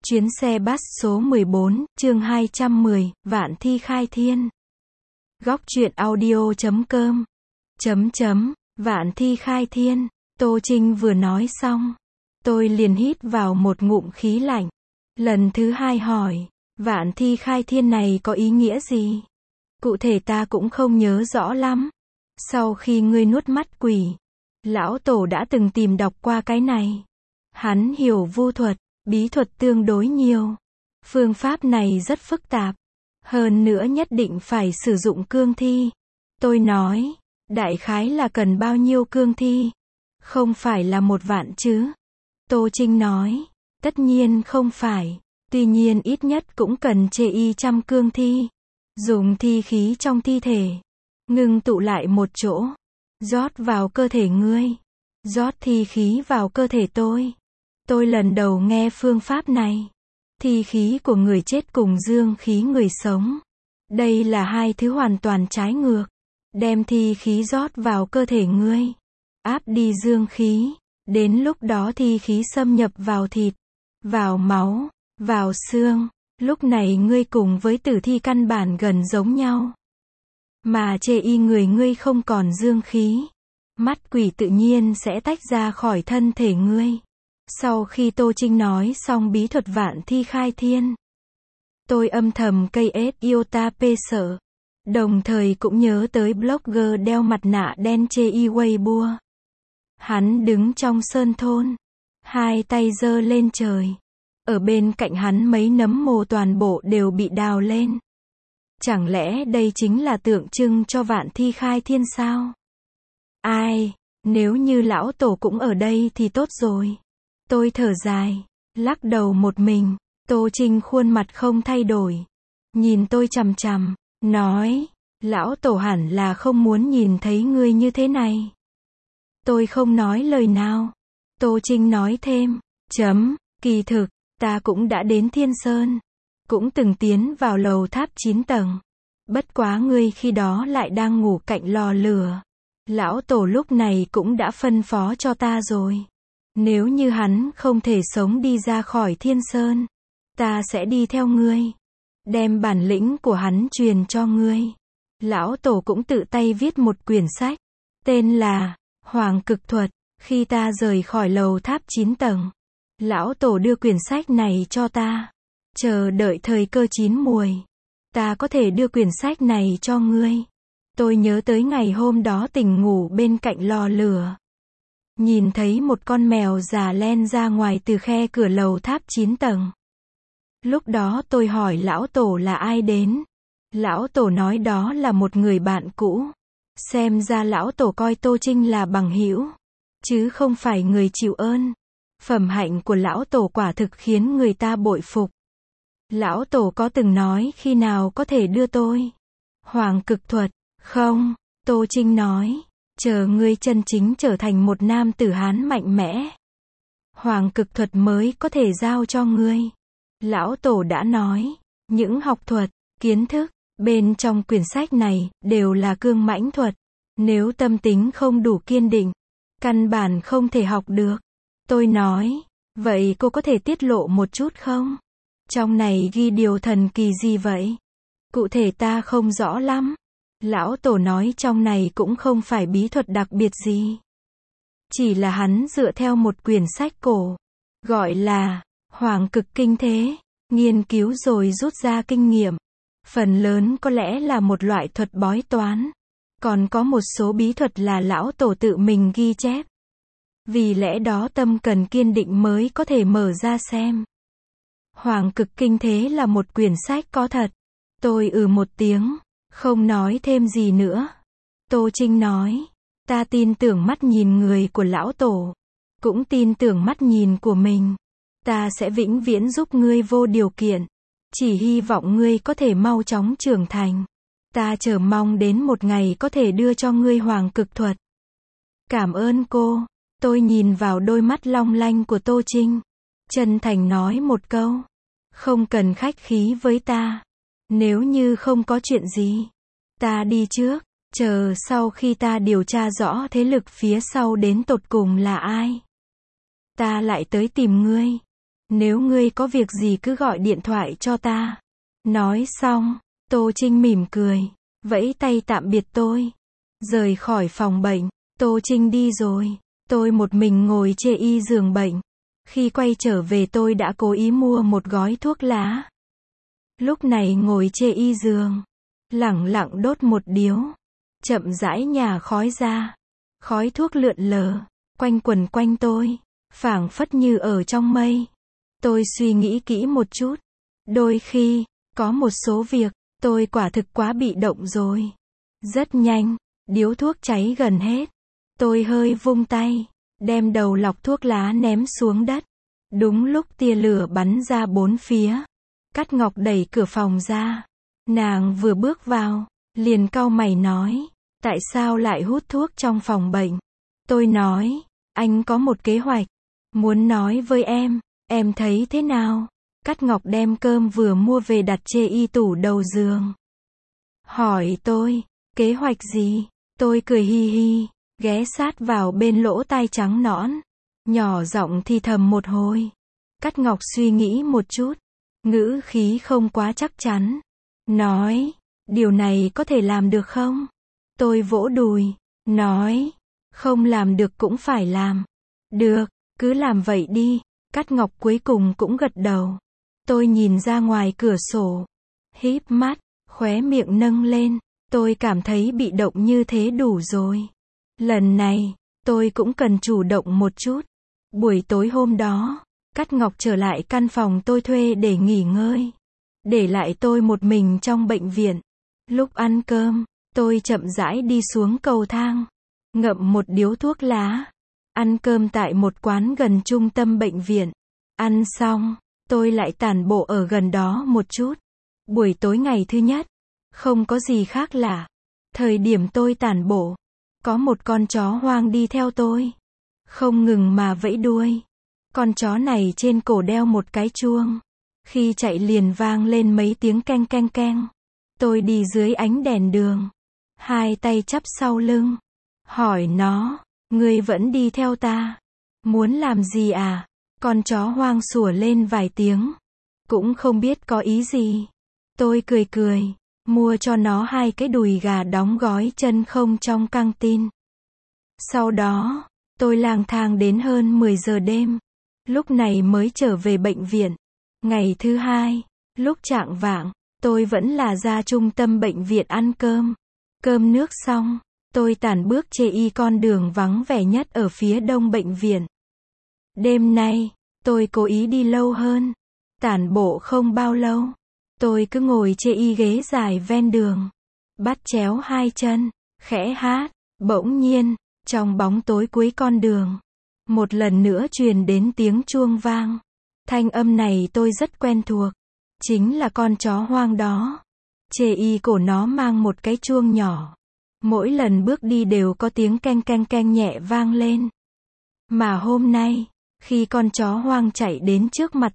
Chuyến xe bus số 14, chương 210, Vạn Thi Khai Thiên. Góc truyện audio.com. Vạn Thi Khai Thiên. Tô Trinh vừa nói xong, tôi liền hít vào một ngụm khí lạnh. Lần thứ hai hỏi, Vạn Thi Khai Thiên này có ý nghĩa gì? Cụ thể ta cũng không nhớ rõ lắm. Sau khi ngươi nuốt mắt quỷ, lão tổ đã từng tìm đọc qua cái này. Hắn hiểu vu thuật, bí thuật tương đối nhiều. Phương pháp này rất phức tạp. Hơn nữa nhất định phải sử dụng cương thi. Tôi nói, đại khái là cần bao nhiêu cương thi? Không phải là 1 vạn chứ? Tô Trinh nói, tất nhiên không phải. Tuy nhiên ít nhất cũng cần chê 100 cương thi. Dùng thi khí trong thi thể, ngưng tụ lại một chỗ, rót vào cơ thể ngươi. Rót thi khí vào cơ thể tôi. Tôi lần đầu nghe phương pháp này. Thi khí của người chết cùng dương khí người sống. Đây là hai thứ hoàn toàn trái ngược. Đem thi khí rót vào cơ thể ngươi. Áp đi dương khí. Đến lúc đó thi khí xâm nhập vào thịt, vào máu, vào xương. Lúc này ngươi cùng với tử thi căn bản gần giống nhau. Mà chê người ngươi không còn dương khí. Mắt quỷ tự nhiên sẽ tách ra khỏi thân thể ngươi. Sau khi Tô Trinh nói xong bí thuật Vạn Thi Khai Thiên, tôi âm thầm cây iota p sợ. Đồng thời cũng nhớ tới blogger đeo mặt nạ đen chê Weibo. Hắn đứng trong sơn thôn, hai tay giơ lên trời. Ở bên cạnh hắn mấy nấm mồ toàn bộ đều bị đào lên. Chẳng lẽ đây chính là tượng trưng cho Vạn Thi Khai Thiên sao? Ai, nếu như lão tổ cũng ở đây thì tốt rồi. Tôi thở dài, lắc đầu một mình. Tô Trinh khuôn mặt không thay đổi, nhìn tôi chằm chằm, nói, lão tổ hẳn là không muốn nhìn thấy ngươi như thế này. Tôi không nói lời nào. Tô Trinh nói thêm, kỳ thực, ta cũng đã đến Thiên Sơn, cũng từng tiến vào lầu tháp 9 tầng. Bất quá ngươi khi đó lại đang ngủ cạnh lò lửa. Lão tổ lúc này cũng đã phân phó cho ta rồi. Nếu như hắn không thể sống đi ra khỏi Thiên Sơn, ta sẽ đi theo ngươi, đem bản lĩnh của hắn truyền cho ngươi. Lão tổ cũng tự tay viết một quyển sách, tên là Hoàng Cực Thuật. Khi ta rời khỏi lầu tháp 9 tầng, lão tổ đưa quyển sách này cho ta. Chờ đợi thời cơ chín muồi, ta có thể đưa quyển sách này cho ngươi. Tôi nhớ tới ngày hôm đó tỉnh ngủ bên cạnh lò lửa. Nhìn thấy một con mèo già len ra ngoài từ khe cửa lầu tháp 9 tầng. Lúc đó tôi hỏi lão tổ là ai đến. Lão tổ nói đó là một người bạn cũ. Xem ra lão tổ coi Tô Trinh là bằng hữu, chứ không phải người chịu ơn. Phẩm hạnh của lão tổ quả thực khiến người ta bội phục. Lão tổ có từng nói khi nào có thể đưa tôi Hoàng Cực Thuật không? Tô Trinh nói, chờ ngươi chân chính trở thành một nam tử Hán mạnh mẽ, Hoàng Cực Thuật mới có thể giao cho ngươi. Lão tổ đã nói, những học thuật, kiến thức bên trong quyển sách này đều là cương mãnh thuật. Nếu tâm tính không đủ kiên định, căn bản không thể học được. Tôi nói, vậy cô có thể tiết lộ một chút không? Trong này ghi điều thần kỳ gì vậy? Cụ thể ta không rõ lắm. Lão tổ nói trong này cũng không phải bí thuật đặc biệt gì. Chỉ là hắn dựa theo một quyển sách cổ, gọi là Hoàng Cực Kinh Thế, nghiên cứu rồi rút ra kinh nghiệm. Phần lớn có lẽ là một loại thuật bói toán. Còn có một số bí thuật là lão tổ tự mình ghi chép. Vì lẽ đó tâm cần kiên định mới có thể mở ra xem. Hoàng Cực Kinh Thế là một quyển sách có thật. Tôi một tiếng, không nói thêm gì nữa. Tô Trinh nói, ta tin tưởng mắt nhìn người của lão tổ, cũng tin tưởng mắt nhìn của mình. Ta sẽ vĩnh viễn giúp ngươi vô điều kiện. Chỉ hy vọng ngươi có thể mau chóng trưởng thành. Ta chờ mong đến một ngày có thể đưa cho ngươi Hoàng Cực Thuật. Cảm ơn cô. Tôi nhìn vào đôi mắt long lanh của Tô Trinh, chân thành nói một câu, không cần khách khí với ta. Nếu như không có chuyện gì, ta đi trước, chờ sau khi ta điều tra rõ thế lực phía sau đến tột cùng là ai, ta lại tới tìm ngươi. Nếu ngươi có việc gì cứ gọi điện thoại cho ta. Nói xong, Tô Trinh mỉm cười, vẫy tay tạm biệt tôi. Rời khỏi phòng bệnh, Tô Trinh đi rồi. Tôi một mình ngồi chê y giường bệnh. Khi quay trở về tôi đã cố ý mua một gói thuốc lá. Lúc này ngồi chê y giường, lẳng lặng đốt một điếu. Chậm rãi nhả khói ra. Khói thuốc lượn lờ, quanh quẩn quanh tôi, phảng phất như ở trong mây. Tôi suy nghĩ kỹ một chút. Đôi khi, có một số việc, tôi quả thực quá bị động rồi. Rất nhanh, điếu thuốc cháy gần hết. Tôi hơi vung tay, đem đầu lọc thuốc lá ném xuống đất. Đúng lúc tia lửa bắn ra bốn phía. Cát Ngọc đẩy cửa phòng ra. Nàng vừa bước vào, liền cau mày nói, tại sao lại hút thuốc trong phòng bệnh? Tôi nói, anh có một kế hoạch, muốn nói với em thấy thế nào? Cát Ngọc đem cơm vừa mua về đặt chê y tủ đầu giường. Hỏi tôi, kế hoạch gì? Tôi cười hi hi, ghé sát vào bên lỗ tai trắng nõn, nhỏ giọng thì thầm một hồi. Cát Ngọc suy nghĩ một chút, ngữ khí không quá chắc chắn, nói, điều này có thể làm được không? Tôi vỗ đùi, nói, không làm được cũng phải làm. Được, cứ làm vậy đi. Cát Ngọc cuối cùng cũng gật đầu. Tôi nhìn ra ngoài cửa sổ, híp mắt, khóe miệng nâng lên. Tôi cảm thấy bị động như thế đủ rồi. Lần này, tôi cũng cần chủ động một chút. Buổi tối hôm đó, Cát Ngọc trở lại căn phòng tôi thuê để nghỉ ngơi. Để lại tôi một mình trong bệnh viện. Lúc ăn cơm, tôi chậm rãi đi xuống cầu thang, ngậm một điếu thuốc lá. Ăn cơm tại một quán gần trung tâm bệnh viện. Ăn xong, tôi lại tản bộ ở gần đó một chút. Buổi tối ngày thứ nhất, không có gì khác lạ. Thời điểm tôi tản bộ, có một con chó hoang đi theo tôi. Không ngừng mà vẫy đuôi. Con chó này trên cổ đeo một cái chuông. Khi chạy liền vang lên mấy tiếng keng keng keng. Tôi đi dưới ánh đèn đường, hai tay chắp sau lưng, hỏi nó, ngươi vẫn đi theo ta? Muốn làm gì à? Con chó hoang sủa lên vài tiếng, cũng không biết có ý gì. Tôi cười cười, mua cho nó 2 cái đùi gà đóng gói chân không trong căng tin. Sau đó, tôi lang thang đến hơn 10 giờ đêm. Lúc này mới trở về bệnh viện. Ngày thứ hai, lúc chạng vạng, tôi vẫn là ra trung tâm bệnh viện ăn cơm. Cơm nước xong, tôi tản bước chê y con đường vắng vẻ nhất ở phía đông bệnh viện. Đêm nay, tôi cố ý đi lâu hơn. Tản bộ không bao lâu, tôi cứ ngồi chê y ghế dài ven đường, bắt chéo 2 chân, khẽ hát. Bỗng nhiên, trong bóng tối cuối con đường, một lần nữa truyền đến tiếng chuông vang. Thanh âm này tôi rất quen thuộc. Chính là con chó hoang đó. Chê y cổ nó mang một cái chuông nhỏ. Mỗi lần bước đi đều có tiếng keng keng keng nhẹ vang lên. Mà hôm nay, khi con chó hoang chạy đến trước mặt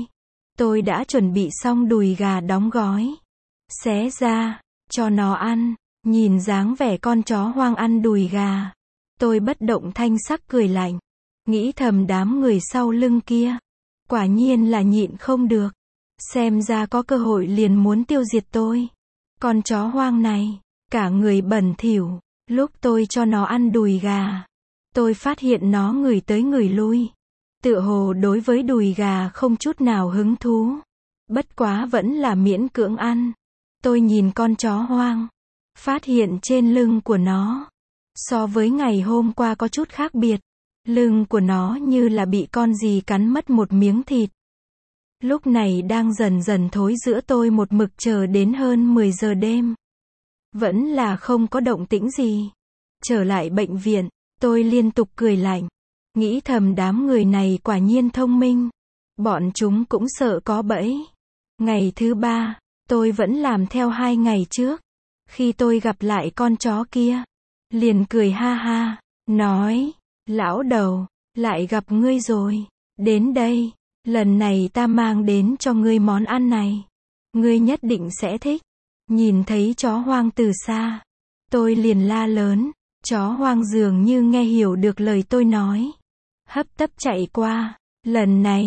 tôi đã chuẩn bị xong đùi gà đóng gói. Xé ra, cho nó ăn. Nhìn dáng vẻ con chó hoang ăn đùi gà, tôi bất động thanh sắc cười lạnh. Nghĩ thầm đám người sau lưng kia, quả nhiên là nhịn không được. Xem ra có cơ hội liền muốn tiêu diệt tôi. Con chó hoang này, cả người bẩn thỉu. Lúc tôi cho nó ăn đùi gà, tôi phát hiện nó ngửi tới ngửi lui. Tựa hồ đối với đùi gà không chút nào hứng thú. Bất quá vẫn là miễn cưỡng ăn. Tôi nhìn con chó hoang, phát hiện trên lưng của nó, so với ngày hôm qua có chút khác biệt. Lưng của nó như là bị con gì cắn mất một miếng thịt. Lúc này đang dần dần thối giữa tôi một mực chờ đến hơn 10 giờ đêm. Vẫn là không có động tĩnh gì. Trở lại bệnh viện, tôi liên tục cười lạnh. Nghĩ thầm đám người này quả nhiên thông minh. Bọn chúng cũng sợ có bẫy. Ngày thứ 3, tôi vẫn làm theo 2 ngày trước. Khi tôi gặp lại con chó kia, liền cười ha ha, nói, lão đầu, lại gặp ngươi rồi. Đến đây, lần này ta mang đến cho ngươi món ăn này. Ngươi nhất định sẽ thích. Nhìn thấy chó hoang từ xa, tôi liền la lớn. Chó hoang dường như nghe hiểu được lời tôi nói. Hấp tấp chạy qua. Lần này,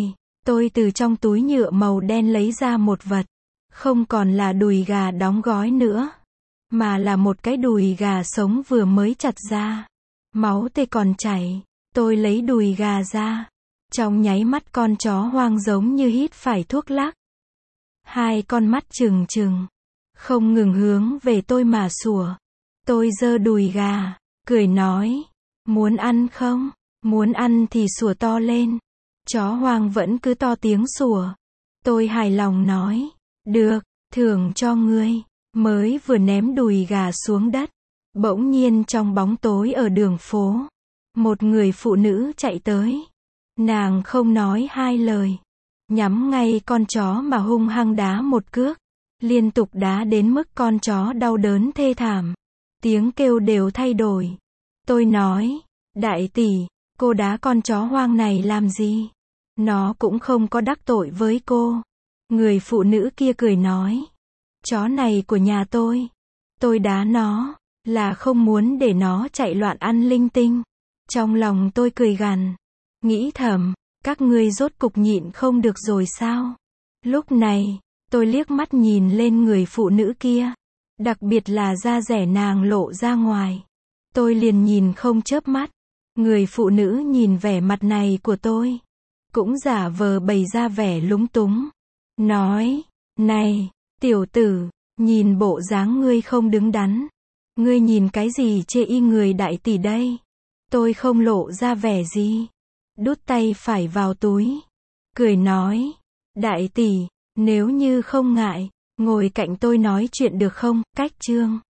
Tôi từ trong túi nhựa màu đen lấy ra một vật. Không còn là đùi gà đóng gói nữa, mà là một cái đùi gà sống vừa mới chặt ra. Máu tươi còn chảy. Tôi lấy đùi gà ra. Trong nháy mắt con chó hoang giống như hít phải thuốc lắc. Hai con mắt trừng trừng, không ngừng hướng về tôi mà sủa. Tôi giơ đùi gà, cười nói, muốn ăn không? Muốn ăn thì sủa to lên. Chó hoang vẫn cứ to tiếng sủa. Tôi hài lòng nói, được, thưởng cho ngươi. Mới vừa ném đùi gà xuống đất, bỗng nhiên trong bóng tối ở đường phố, một người phụ nữ chạy tới. Nàng không nói hai lời, nhắm ngay con chó mà hung hăng đá một cước, liên tục đá đến mức con chó đau đớn thê thảm. Tiếng kêu đều thay đổi. Tôi nói, đại tỷ, cô đá con chó hoang này làm gì? Nó cũng không có đắc tội với cô. Người phụ nữ kia cười nói, chó này của nhà tôi đá nó, là không muốn để nó chạy loạn ăn linh tinh. Trong lòng tôi cười gằn, nghĩ thầm, các ngươi rốt cục nhịn không được rồi sao? Lúc này, tôi liếc mắt nhìn lên người phụ nữ kia, đặc biệt là da dẻ nàng lộ ra ngoài. Tôi liền nhìn không chớp mắt. Người phụ nữ nhìn vẻ mặt này của tôi, cũng giả vờ bày ra vẻ lúng túng, nói, này, tiểu tử, nhìn bộ dáng ngươi không đứng đắn. Ngươi nhìn cái gì chê y người đại tỷ đây? Tôi không lộ ra vẻ gì. Đút tay phải vào túi. Cười nói, đại tỷ, nếu như không ngại, ngồi cạnh tôi nói chuyện được không? Cách chương.